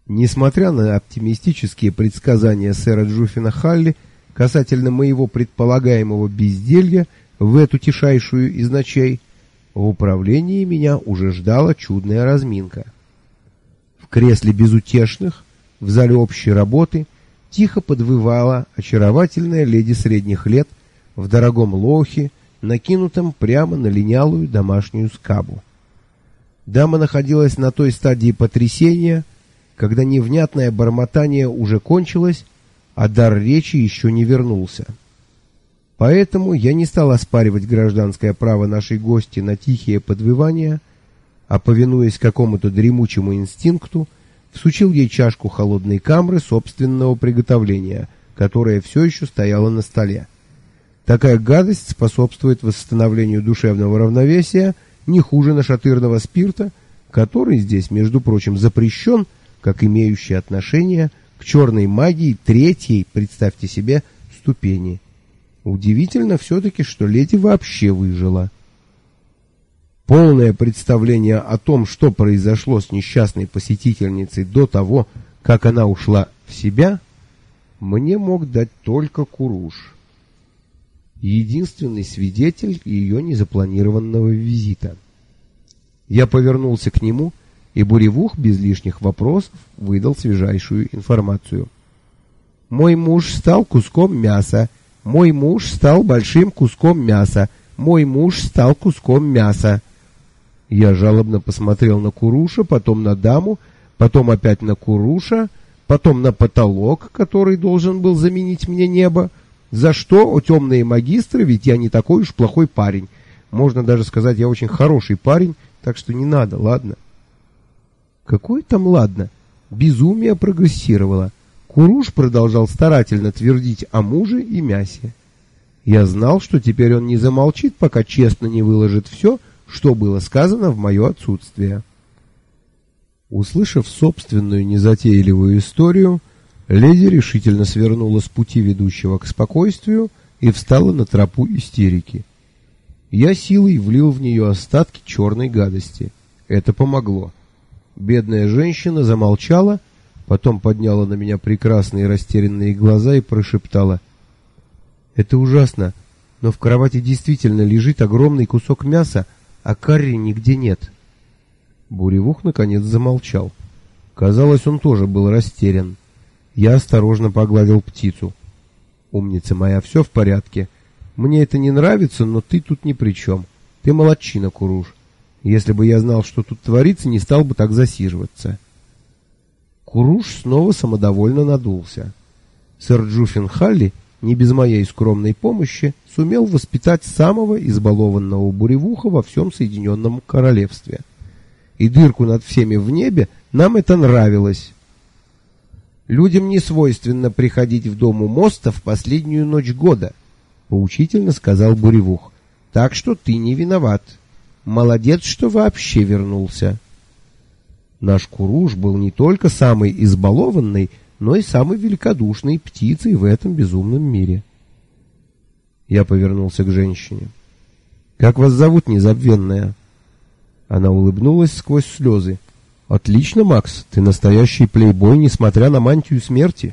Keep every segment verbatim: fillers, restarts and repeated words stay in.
Несмотря на оптимистические предсказания сэра Джуффина Халли касательно моего предполагаемого безделья в эту тишайшую из ночей, в управлении меня уже ждала чудная разминка. В кресле безутешных, в зале общей работы, тихо подвывала очаровательная леди средних лет в дорогом лохе, накинутом прямо на линялую домашнюю скабу. Дама находилась на той стадии потрясения, когда невнятное бормотание уже кончилось, а дар речи еще не вернулся. Поэтому я не стал оспаривать гражданское право нашей гости на тихие подвывания, а, повинуясь какому-то дремучему инстинкту, всучил ей чашку холодной камры собственного приготовления, которая все еще стояла на столе. Такая гадость способствует восстановлению душевного равновесия не хуже нашатырного спирта, который здесь, между прочим, запрещен, как имеющий отношение к черной магии третьей, представьте себе, ступени. Удивительно все-таки, что леди вообще выжила. Полное представление о том, что произошло с несчастной посетительницей до того, как она ушла в себя, мне мог дать только Куруш, единственный свидетель ее незапланированного визита. Я повернулся к нему, и Буревух без лишних вопросов выдал свежайшую информацию. «Мой муж стал куском мяса. Мой муж стал большим куском мяса. Мой муж стал куском мяса». Я жалобно посмотрел на Куруша, потом на даму, потом опять на Куруша, потом на потолок, который должен был заменить мне небо. За что, о темные магистры, ведь я не такой уж плохой парень. Можно даже сказать, я очень хороший парень, так что не надо, ладно? Какое там ладно? Безумие прогрессировало. Куруш продолжал старательно твердить о муже и мясе. Я знал, что теперь он не замолчит, пока честно не выложит все, что было сказано в мое отсутствие. Услышав собственную незатейливую историю, леди решительно свернула с пути, ведущего к спокойствию, и встала на тропу истерики. Я силой влил в нее остатки черной гадости. Это помогло. Бедная женщина замолчала, потом подняла на меня прекрасные растерянные глаза и прошептала: «Это ужасно, но в кровати действительно лежит огромный кусок мяса, а карри нигде нет». Буревух наконец замолчал. Казалось, он тоже был растерян. Я осторожно погладил птицу. «Умница моя, все в порядке. Мне это не нравится, но ты тут ни при чем. Ты молодчина, Куруш. Если бы я знал, что тут творится, не стал бы так засиживаться». Куруш снова самодовольно надулся. Сэр Джуффин Халли, не без моей скромной помощи, сумел воспитать самого избалованного буревуха во всем Соединенном Королевстве. И дырку над всеми в небе нам это нравилось. «Людям не свойственно приходить в дом у моста в последнюю ночь года», — поучительно сказал Буревух. «Так что ты не виноват. Молодец, что вообще вернулся». Наш Куруш был не только самой избалованной, но и самой великодушной птицей в этом безумном мире. Я повернулся к женщине. «Как вас зовут, незабвенная?» Она улыбнулась сквозь слезы. «Отлично, Макс, ты настоящий плейбой, несмотря на мантию смерти».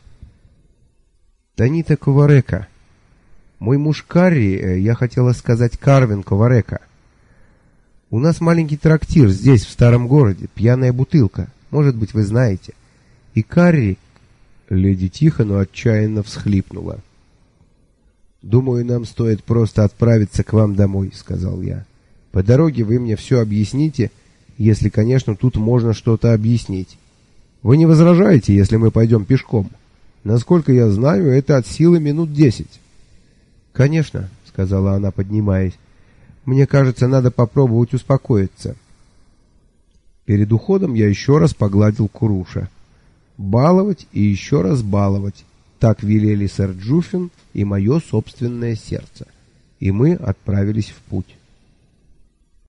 «Танита Коварека. Мой муж Карри, я хотела сказать Карвин Коварека. У нас маленький трактир здесь, в старом городе, пьяная бутылка, может быть, вы знаете. И Карри...» Леди тихо, но отчаянно всхлипнула. «Думаю, нам стоит просто отправиться к вам домой», — сказал я. «По дороге вы мне все объясните, если, конечно, тут можно что-то объяснить. Вы не возражаете, если мы пойдем пешком? Насколько я знаю, это от силы минут десять». «Конечно», — сказала она, поднимаясь. «Мне кажется, надо попробовать успокоиться». Перед уходом я еще раз погладил Куруша. Баловать и еще раз баловать. Так велели сэр Джуффин и мое собственное сердце. И мы отправились в путь.